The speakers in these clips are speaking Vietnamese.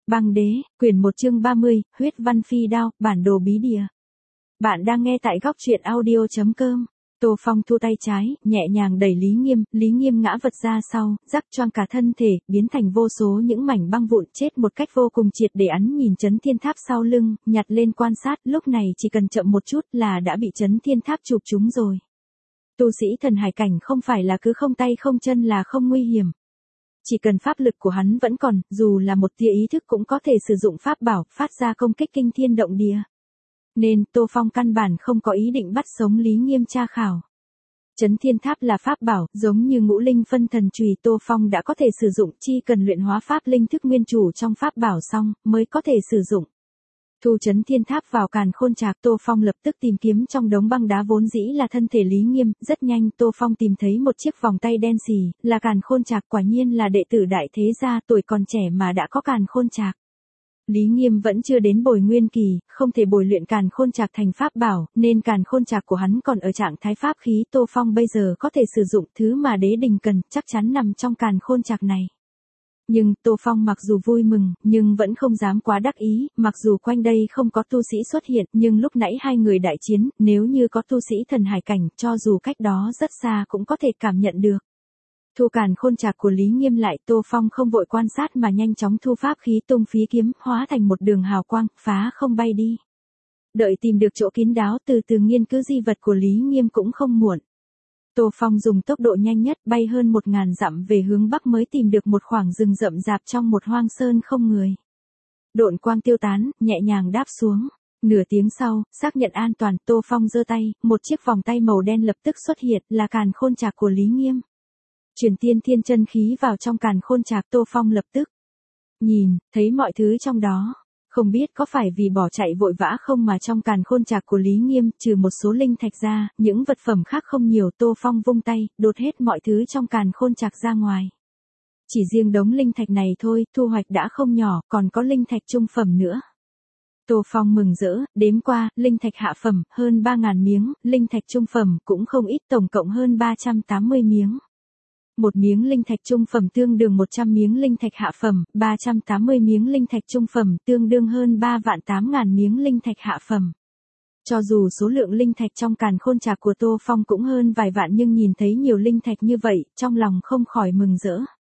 Băng đế, quyển 1 chương 30, huyết văn phi đao, bản đồ bí địa. Bạn đang nghe tại góc truyện audio.com. Tô Phong thu tay trái, nhẹ nhàng đẩy Lý Nghiêm ngã vật ra sau, rắc choang cả thân thể, biến thành vô số những mảnh băng vụn chết một cách vô cùng triệt để. Hắn nhìn Chấn Thiên Tháp sau lưng, nhặt lên quan sát, lúc này chỉ cần chậm một chút là đã bị Chấn Thiên Tháp chụp trúng rồi. Tu sĩ thần hải cảnh không phải là cứ không tay không chân là không nguy hiểm. Chỉ cần pháp lực của hắn vẫn còn, dù là một tia ý thức cũng có thể sử dụng pháp bảo, phát ra công kích kinh thiên động địa. Nên, Tô Phong căn bản không có ý định bắt sống Lý Nghiêm tra khảo. Chấn Thiên Tháp là pháp bảo, giống như ngũ linh phân thần chùy, Tô Phong đã có thể sử dụng, chỉ cần luyện hóa pháp linh thức nguyên chủ trong pháp bảo xong, mới có thể sử dụng. Thu Chấn Thiên Tháp vào càn khôn trạc, Tô Phong lập tức tìm kiếm trong đống băng đá vốn dĩ là thân thể Lý Nghiêm, rất nhanh Tô Phong tìm thấy một chiếc vòng tay đen xì, là càn khôn trạc, quả nhiên là đệ tử đại thế gia, tuổi còn trẻ mà đã có càn khôn trạc. Lý Nghiêm vẫn chưa đến bồi nguyên kỳ, không thể bồi luyện càn khôn trạc thành pháp bảo, nên càn khôn trạc của hắn còn ở trạng thái pháp khí. Tô Phong bây giờ có thể sử dụng thứ mà đế đình cần, chắc chắn nằm trong càn khôn trạc này. Nhưng, Tô Phong mặc dù vui mừng, nhưng vẫn không dám quá đắc ý, mặc dù quanh đây không có tu sĩ xuất hiện, nhưng lúc nãy hai người đại chiến, nếu như có tu sĩ thần hải cảnh, cho dù cách đó rất xa cũng có thể cảm nhận được. Thu càn khôn trạc của Lý Nghiêm lại, Tô Phong không vội quan sát mà nhanh chóng thu pháp khí tung phí kiếm, hóa thành một đường hào quang, phá không bay đi. Đợi tìm được chỗ kín đáo từ từ nghiên cứu di vật của Lý Nghiêm cũng không muộn. Tô Phong dùng tốc độ nhanh nhất bay hơn 1000 dặm về hướng bắc mới tìm được một khoảng rừng rậm rạp trong một hoang sơn không người. Độn quang tiêu tán, nhẹ nhàng đáp xuống. Nửa tiếng sau, xác nhận an toàn, Tô Phong giơ tay, một chiếc vòng tay màu đen lập tức xuất hiện, là càn khôn trạc của Lý Nghiêm. Truyền tiên thiên chân khí vào trong càn khôn trạc, Tô Phong lập tức nhìn, thấy mọi thứ trong đó. Không biết có phải vì bỏ chạy vội vã không mà trong càn khôn trạc của Lý Nghiêm, trừ một số linh thạch ra, những vật phẩm khác không nhiều. Tô Phong vung tay, đột hết mọi thứ trong càn khôn trạc ra ngoài. Chỉ riêng đống linh thạch này thôi, thu hoạch đã không nhỏ, còn có linh thạch trung phẩm nữa. Tô Phong mừng rỡ, đếm qua, linh thạch hạ phẩm, hơn 3000 miếng, linh thạch trung phẩm cũng không ít, tổng cộng hơn 380 miếng. Một miếng linh thạch trung phẩm tương đương 100 miếng linh thạch hạ phẩm, 380 miếng linh thạch trung phẩm tương đương hơn 3.800.000 miếng linh thạch hạ phẩm. Cho dù số lượng linh thạch trong càn khôn trạc của Tô Phong cũng hơn vài vạn nhưng nhìn thấy nhiều linh thạch như vậy, trong lòng không khỏi mừng rỡ.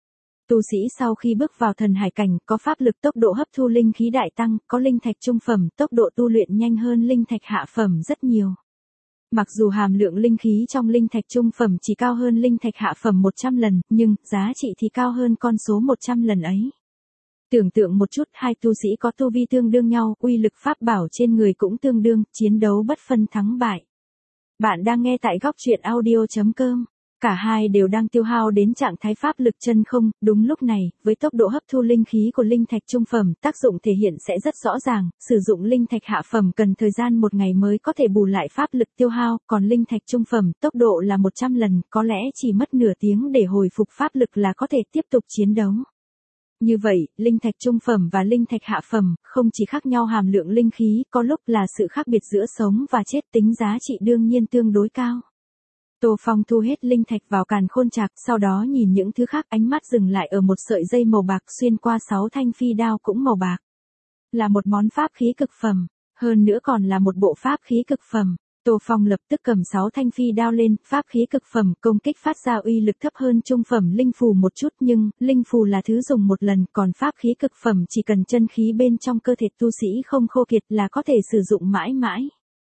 Tu sĩ sau khi bước vào thần hải cảnh, có pháp lực tốc độ hấp thu linh khí đại tăng, có linh thạch trung phẩm, tốc độ tu luyện nhanh hơn linh thạch hạ phẩm rất nhiều. Mặc dù hàm lượng linh khí trong linh thạch trung phẩm chỉ cao hơn linh thạch hạ phẩm 100 lần, nhưng giá trị thì cao hơn con số 100 lần ấy. Tưởng tượng một chút, hai tu sĩ có tu vi tương đương nhau, uy lực pháp bảo trên người cũng tương đương, chiến đấu bất phân thắng bại. Bạn đang nghe tại góc truyện audio.com. Cả hai đều đang tiêu hao đến trạng thái pháp lực chân không, đúng lúc này, với tốc độ hấp thu linh khí của linh thạch trung phẩm, tác dụng thể hiện sẽ rất rõ ràng, sử dụng linh thạch hạ phẩm cần thời gian 1 ngày mới có thể bù lại pháp lực tiêu hao, còn linh thạch trung phẩm, tốc độ là 100 lần, có lẽ chỉ mất nửa tiếng để hồi phục pháp lực là có thể tiếp tục chiến đấu. Như vậy, linh thạch trung phẩm và linh thạch hạ phẩm, không chỉ khác nhau hàm lượng linh khí, có lúc là sự khác biệt giữa sống và chết, tính giá trị đương nhiên tương đối cao. Tô Phong thu hết linh thạch vào càn khôn trạc, sau đó nhìn những thứ khác, ánh mắt dừng lại ở một sợi dây màu bạc xuyên qua 6 thanh phi đao cũng màu bạc. Là một món pháp khí cực phẩm, hơn nữa còn là một bộ pháp khí cực phẩm. Tô Phong lập tức cầm 6 thanh phi đao lên, pháp khí cực phẩm, công kích phát ra uy lực thấp hơn trung phẩm linh phù một chút nhưng, linh phù là thứ dùng một lần, còn pháp khí cực phẩm chỉ cần chân khí bên trong cơ thể tu sĩ không khô kiệt là có thể sử dụng mãi mãi.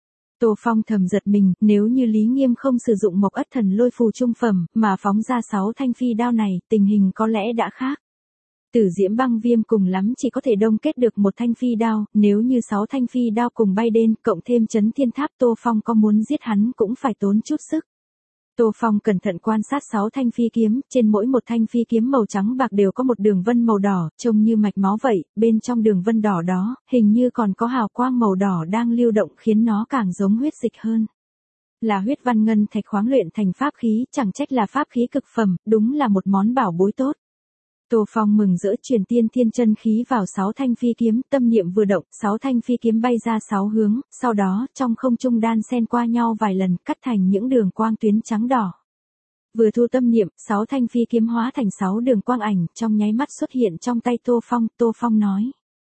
Tô Phong thầm giật mình, nếu như Lý Nghiêm không sử dụng Mộc Ất Thần Lôi phù trung phẩm, mà phóng ra 6 thanh phi đao này, tình hình có lẽ đã khác. Tử Diễm Băng Viêm cùng lắm chỉ có thể đông kết được một thanh phi đao, nếu như 6 thanh phi đao cùng bay đến, cộng thêm Chấn Thiên Tháp, Tô Phong có muốn giết hắn cũng phải tốn chút sức. Tô Phong cẩn thận quan sát 6 thanh phi kiếm, trên mỗi một thanh phi kiếm màu trắng bạc đều có một đường vân màu đỏ, trông như mạch máu vậy, bên trong đường vân đỏ đó, hình như còn có hào quang màu đỏ đang lưu động khiến nó càng giống huyết dịch hơn. Là huyết văn ngân thạch khoáng luyện thành pháp khí, chẳng trách là pháp khí cực phẩm, đúng là một món bảo bối tốt. Tô Phong mừng rỡ truyền tiên thiên chân khí vào 6 thanh phi kiếm, tâm niệm vừa động, 6 thanh phi kiếm bay ra 6 hướng, sau đó, trong không trung đan xen qua nhau vài lần, cắt thành những đường quang tuyến trắng đỏ. Vừa thu tâm niệm, 6 thanh phi kiếm hóa thành 6 đường quang ảnh, trong nháy mắt xuất hiện trong tay Tô Phong nói.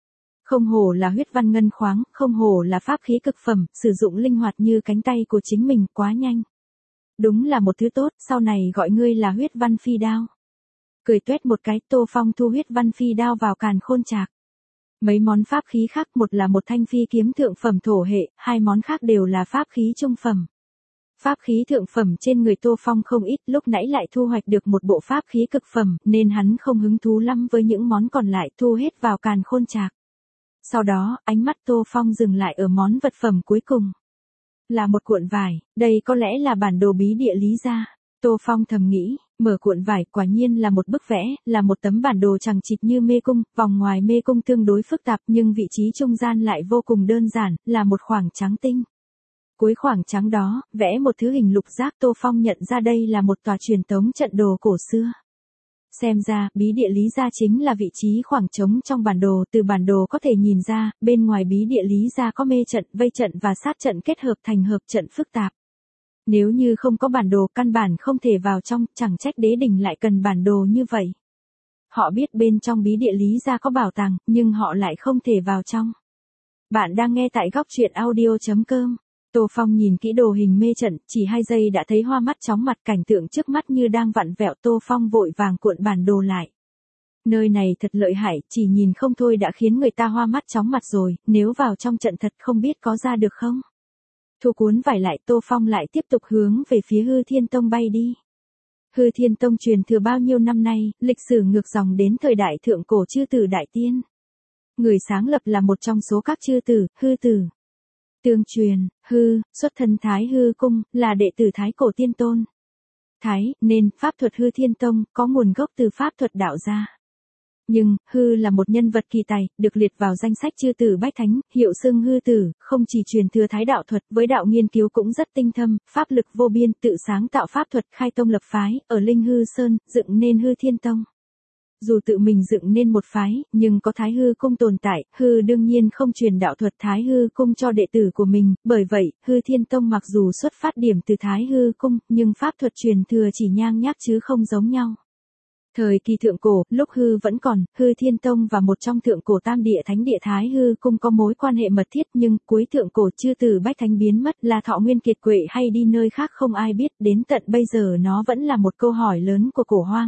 Không hổ là huyết văn ngân khoáng, không hổ là pháp khí cực phẩm, sử dụng linh hoạt như cánh tay của chính mình, quá nhanh. Đúng là một thứ tốt, sau này gọi ngươi là huyết văn phi đao. Cười tuét một cái, Tô Phong thu huyết văn phi đao vào càn khôn trạc. Mấy món pháp khí khác, một là một thanh phi kiếm thượng phẩm thổ hệ, hai món khác đều là pháp khí trung phẩm. Pháp khí thượng phẩm trên người Tô Phong không ít, lúc nãy lại thu hoạch được một bộ pháp khí cực phẩm, nên hắn không hứng thú lắm với những món còn lại, thu hết vào càn khôn trạc. Sau đó, ánh mắt Tô Phong dừng lại ở món vật phẩm cuối cùng. Là một cuộn vải, đây có lẽ là bản đồ bí địa Lý gia. Tô Phong thầm nghĩ, mở cuộn vải quả nhiên là một bức vẽ, là một tấm bản đồ chằng chịt như mê cung, vòng ngoài mê cung tương đối phức tạp nhưng vị trí trung gian lại vô cùng đơn giản, là một khoảng trắng tinh. Cuối khoảng trắng đó, vẽ một thứ hình lục giác. Tô Phong nhận ra đây là một tòa truyền tống trận đồ cổ xưa. Xem ra, bí địa Lý gia chính là vị trí khoảng trống trong bản đồ. Từ bản đồ có thể nhìn ra, bên ngoài bí địa Lý gia có mê trận, vây trận và sát trận kết hợp thành hợp trận phức tạp. Nếu như không có bản đồ, căn bản không thể vào trong, chẳng trách đế đình lại cần bản đồ như vậy. Họ biết bên trong bí địa Lý gia có bảo tàng, nhưng họ lại không thể vào trong. Bạn đang nghe tại góc truyện audio.com. Tô Phong nhìn kỹ đồ hình mê trận, chỉ 2 giây đã thấy hoa mắt chóng mặt, cảnh tượng trước mắt như đang vặn vẹo. Tô Phong vội vàng cuộn bản đồ lại. Nơi này thật lợi hại, chỉ nhìn không thôi đã khiến người ta hoa mắt chóng mặt rồi, nếu vào trong trận thật không biết có ra được không. Thu cuốn vải lại, Tô Phong lại tiếp tục hướng về phía Hư Thiên Tông bay đi. Hư Thiên Tông truyền thừa bao nhiêu năm nay, lịch sử ngược dòng đến thời đại thượng cổ chư tử Đại Tiên. Người sáng lập là một trong số các chư tử, Hư Tử. Tương truyền, Hư, xuất thân Thái Hư Cung, là đệ tử Thái Cổ Tiên Tôn. Thái, nên, pháp thuật Hư Thiên Tông, có nguồn gốc từ pháp thuật đạo gia. Nhưng, Hư là một nhân vật kỳ tài, được liệt vào danh sách chư tử bách thánh, hiệu xưng Hư Tử, không chỉ truyền thừa Thái đạo thuật, với đạo nghiên cứu cũng rất tinh thâm, pháp lực vô biên, tự sáng tạo pháp thuật, khai tông lập phái, ở Linh Hư Sơn, dựng nên Hư Thiên Tông. Dù tự mình dựng nên một phái, nhưng có Thái Hư Cung tồn tại, Hư đương nhiên không truyền đạo thuật Thái Hư Cung cho đệ tử của mình, bởi vậy, Hư Thiên Tông mặc dù xuất phát điểm từ Thái Hư Cung, nhưng pháp thuật truyền thừa chỉ nhang nhác chứ không giống nhau. Thời kỳ thượng cổ, lúc Hư vẫn còn, Hư Thiên Tông và một trong thượng cổ tam địa thánh địa Thái Hư Cung có mối quan hệ mật thiết, nhưng cuối thượng cổ chư tử bách thánh biến mất, là thọ nguyên kiệt quệ hay đi nơi khác không ai biết, đến tận bây giờ nó vẫn là một câu hỏi lớn của cổ hoang.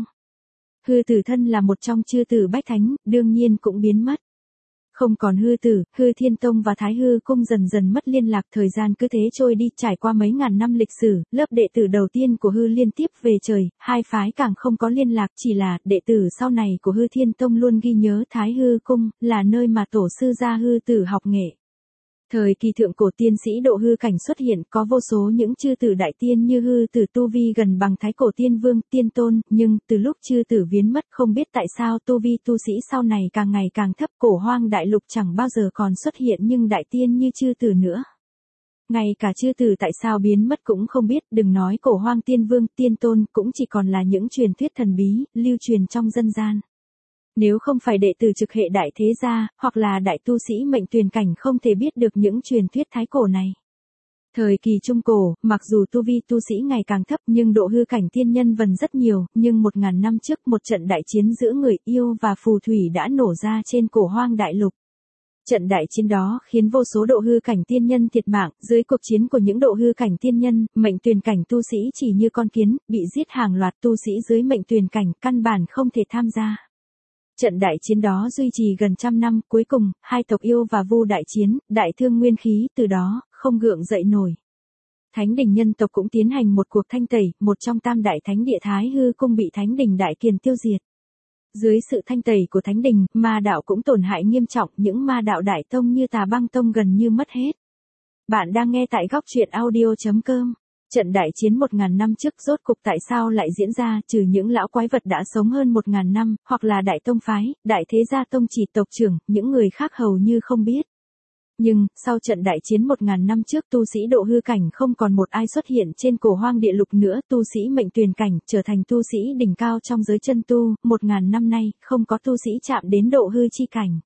Hư Tử thân là một trong chư tử bách thánh, đương nhiên cũng biến mất. Không còn Hư Tử, Hư Thiên Tông và Thái Hư Cung dần dần mất liên lạc, thời gian cứ thế trôi đi, trải qua mấy ngàn năm lịch sử, lớp đệ tử đầu tiên của Hư liên tiếp về trời, hai phái càng không có liên lạc, chỉ là đệ tử sau này của Hư Thiên Tông luôn ghi nhớ Thái Hư Cung, là nơi mà tổ sư gia Hư Tử học nghệ. Thời kỳ thượng cổ tiên sĩ độ hư cảnh xuất hiện, có vô số những chư tử đại tiên như Hư Tử tu vi gần bằng Thái Cổ Tiên Vương, Tiên Tôn, nhưng từ lúc chư tử biến mất không biết tại sao tu vi tu sĩ sau này càng ngày càng thấp, cổ hoang đại lục chẳng bao giờ còn xuất hiện nhưng đại tiên như chư tử nữa. Ngay cả chư tử tại sao biến mất cũng không biết, đừng nói cổ hoang tiên vương, tiên tôn, cũng chỉ còn là những truyền thuyết thần bí, lưu truyền trong dân gian. Nếu không phải đệ tử trực hệ đại thế gia, hoặc là đại tu sĩ mệnh tuyền cảnh không thể biết được những truyền thuyết thái cổ này. Thời kỳ trung cổ, mặc dù tu vi tu sĩ ngày càng thấp nhưng độ hư cảnh tiên nhân vần rất nhiều, nhưng 1000 năm trước một trận đại chiến giữa người yêu và phù thủy đã nổ ra trên cổ hoang đại lục. Trận đại chiến đó khiến vô số độ hư cảnh tiên nhân thiệt mạng, dưới cuộc chiến của những độ hư cảnh tiên nhân, mệnh tuyền cảnh tu sĩ chỉ như con kiến, bị giết hàng loạt tu sĩ dưới mệnh tuyền cảnh căn bản không thể tham gia. Trận đại chiến đó duy trì gần 100 năm, cuối cùng, hai tộc yêu và vu đại chiến, đại thương nguyên khí, từ đó, không gượng dậy nổi. Thánh đình nhân tộc cũng tiến hành một cuộc thanh tẩy, một trong tam đại thánh địa Thái Hư Cung bị thánh đình Đại Kiền tiêu diệt. Dưới sự thanh tẩy của thánh đình, ma đạo cũng tổn hại nghiêm trọng, những ma đạo đại tông như Tà Băng Tông gần như mất hết. Bạn đang nghe tại góc truyện audio.com. Trận đại chiến 1000 năm trước rốt cục tại sao lại diễn ra, trừ những lão quái vật đã sống hơn 1000 năm, hoặc là đại tông phái, đại thế gia tông chỉ tộc trưởng, những người khác hầu như không biết. Nhưng, sau trận đại chiến 1000 năm trước tu sĩ độ hư cảnh không còn một ai xuất hiện trên cổ hoang địa lục nữa, tu sĩ mệnh tuyền cảnh trở thành tu sĩ đỉnh cao trong giới chân tu, 1000 năm nay, không có tu sĩ chạm đến độ hư chi cảnh.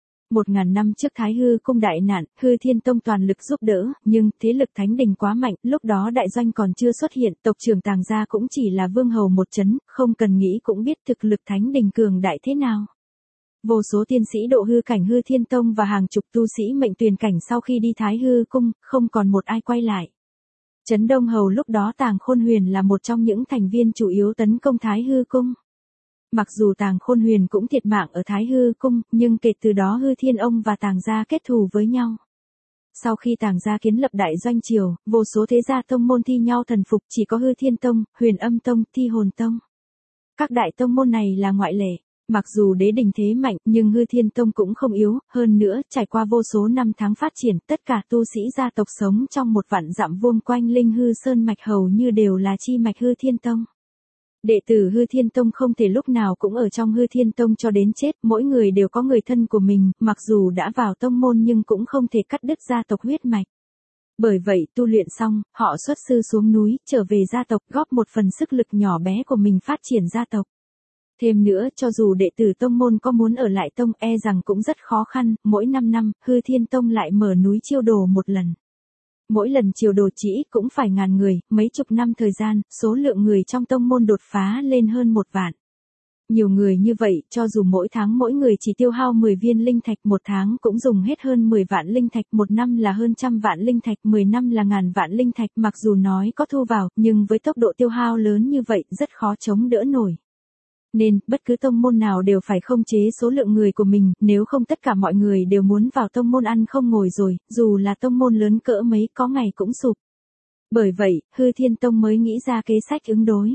1000 năm trước Thái Hư Cung đại nạn, Hư Thiên Tông toàn lực giúp đỡ, nhưng thế lực thánh đình quá mạnh, lúc đó đại doanh còn chưa xuất hiện, tộc trưởng Tàng gia cũng chỉ là vương hầu một chấn, không cần nghĩ cũng biết thực lực thánh đình cường đại thế nào. Vô số tiên sĩ độ hư cảnh Hư Thiên Tông và hàng chục tu sĩ mệnh tuyền cảnh sau khi đi Thái Hư Cung, không còn một ai quay lại. Trấn Đông Hầu lúc đó Tàng Khôn Huyền là một trong những thành viên chủ yếu tấn công Thái Hư Cung. Mặc dù Tàng Khôn Huyền cũng thiệt mạng ở Thái Hư Cung, nhưng kể từ đó Hư Thiên Ông và Tàng gia kết thù với nhau. Sau khi Tàng gia kiến lập đại doanh triều, vô số thế gia tông môn thi nhau thần phục, chỉ có Hư Thiên Tông, Huyền Âm Tông, Thi Hồn Tông. Các đại tông môn này là ngoại lệ. Mặc dù đế đình thế mạnh, nhưng Hư Thiên Tông cũng không yếu, hơn nữa, trải qua vô số năm tháng phát triển, tất cả tu sĩ gia tộc sống trong một vạn dặm vuông quanh Linh Hư Sơn mạch hầu như đều là chi mạch Hư Thiên Tông. Đệ tử Hư Thiên Tông không thể lúc nào cũng ở trong Hư Thiên Tông cho đến chết, mỗi người đều có người thân của mình, mặc dù đã vào tông môn nhưng cũng không thể cắt đứt gia tộc huyết mạch. Bởi vậy, tu luyện xong, họ xuất sư xuống núi, trở về gia tộc, góp một phần sức lực nhỏ bé của mình phát triển gia tộc. Thêm nữa, cho dù đệ tử tông môn có muốn ở lại tông e rằng cũng rất khó khăn, mỗi 5 năm, Hư Thiên Tông lại mở núi chiêu đồ một lần. Mỗi lần chiêu đồ chỉ cũng phải ngàn người, mấy chục năm thời gian, số lượng người trong tông môn đột phá lên hơn 1 vạn. Nhiều người như vậy, cho dù mỗi tháng mỗi người chỉ tiêu hao 10 viên linh thạch, một tháng cũng dùng hết hơn 10 vạn linh thạch, một năm là hơn 100 vạn linh thạch, 10 năm là ngàn vạn linh thạch, mặc dù nói có thu vào, nhưng với tốc độ tiêu hao lớn như vậy, rất khó chống đỡ nổi. Nên, bất cứ tông môn nào đều phải khống chế số lượng người của mình, nếu không tất cả mọi người đều muốn vào tông môn ăn không ngồi rồi, dù là tông môn lớn cỡ mấy có ngày cũng sụp. Bởi vậy, Hư Thiên Tông mới nghĩ ra kế sách ứng đối.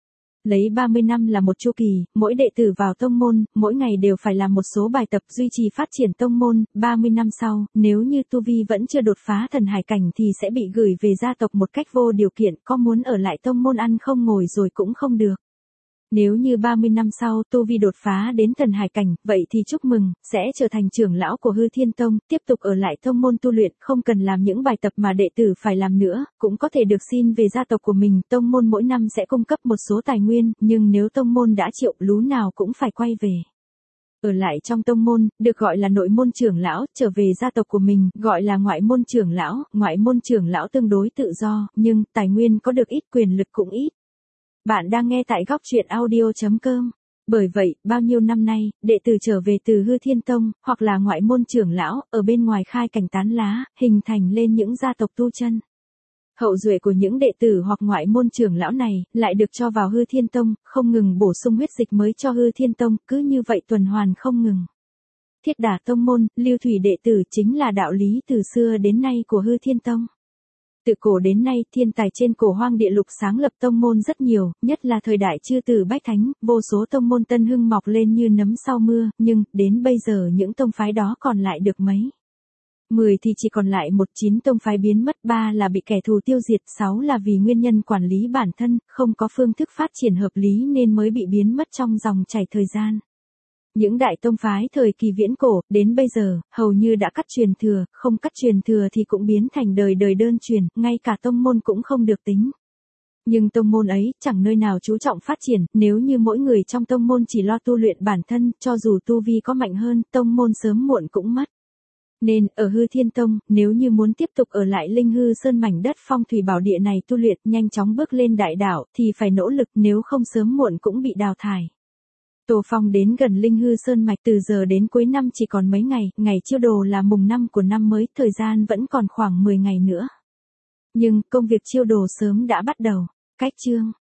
Lấy 30 năm là một chu kỳ, mỗi đệ tử vào tông môn, mỗi ngày đều phải làm một số bài tập duy trì phát triển tông môn, 30 năm sau, nếu như tu vi vẫn chưa đột phá thần hải cảnh thì sẽ bị gửi về gia tộc một cách vô điều kiện, có muốn ở lại tông môn ăn không ngồi rồi cũng không được. Nếu như 30 năm sau tu vi đột phá đến thần hải cảnh, vậy thì chúc mừng, sẽ trở thành trưởng lão của Hư Thiên Tông, tiếp tục ở lại tông môn tu luyện, không cần làm những bài tập mà đệ tử phải làm nữa, cũng có thể được xin về gia tộc của mình, tông môn mỗi năm sẽ cung cấp một số tài nguyên, nhưng nếu tông môn đã chịu, lú nào cũng phải quay về. Ở lại trong tông môn, được gọi là nội môn trưởng lão, trở về gia tộc của mình, gọi là ngoại môn trưởng lão tương đối tự do, nhưng tài nguyên có được ít, quyền lực cũng ít. Bạn đang nghe tại góc truyện audio.com. Bởi vậy, bao nhiêu năm nay, đệ tử trở về từ Hư Thiên Tông, hoặc là ngoại môn trưởng lão, ở bên ngoài khai cảnh tán lá, hình thành lên những gia tộc tu chân. Hậu duệ của những đệ tử hoặc ngoại môn trưởng lão này, lại được cho vào Hư Thiên Tông, không ngừng bổ sung huyết dịch mới cho Hư Thiên Tông, cứ như vậy tuần hoàn không ngừng. Thiết đà tông môn, lưu thủy đệ tử chính là đạo lý từ xưa đến nay của Hư Thiên Tông. Từ cổ đến nay, thiên tài trên cổ hoang địa lục sáng lập tông môn rất nhiều, nhất là thời đại chư tử bách thánh, vô số tông môn tân hưng mọc lên như nấm sau mưa, nhưng, đến bây giờ những tông phái đó còn lại được mấy. 10 thì chỉ còn lại 9 tông phái biến mất, 3 là bị kẻ thù tiêu diệt, 6 là vì nguyên nhân quản lý bản thân, không có phương thức phát triển hợp lý nên mới bị biến mất trong dòng chảy thời gian. Những đại tông phái thời kỳ viễn cổ, đến bây giờ, hầu như đã cắt truyền thừa, không cắt truyền thừa thì cũng biến thành đời đời đơn truyền, ngay cả tông môn cũng không được tính. Nhưng tông môn ấy, chẳng nơi nào chú trọng phát triển, nếu như mỗi người trong tông môn chỉ lo tu luyện bản thân, cho dù tu vi có mạnh hơn, tông môn sớm muộn cũng mất. Nên, ở Hư Thiên Tông, nếu như muốn tiếp tục ở lại Linh Hư Sơn mảnh đất phong thủy bảo địa này tu luyện, nhanh chóng bước lên đại đạo, thì phải nỗ lực, nếu không sớm muộn cũng bị đào thải. Tô Phong đến gần Linh Hư Sơn mạch từ giờ đến cuối năm chỉ còn mấy ngày, ngày chiêu đồ là mùng 5 của năm mới, thời gian vẫn còn khoảng 10 ngày nữa. Nhưng, công việc chiêu đồ sớm đã bắt đầu. Cách chương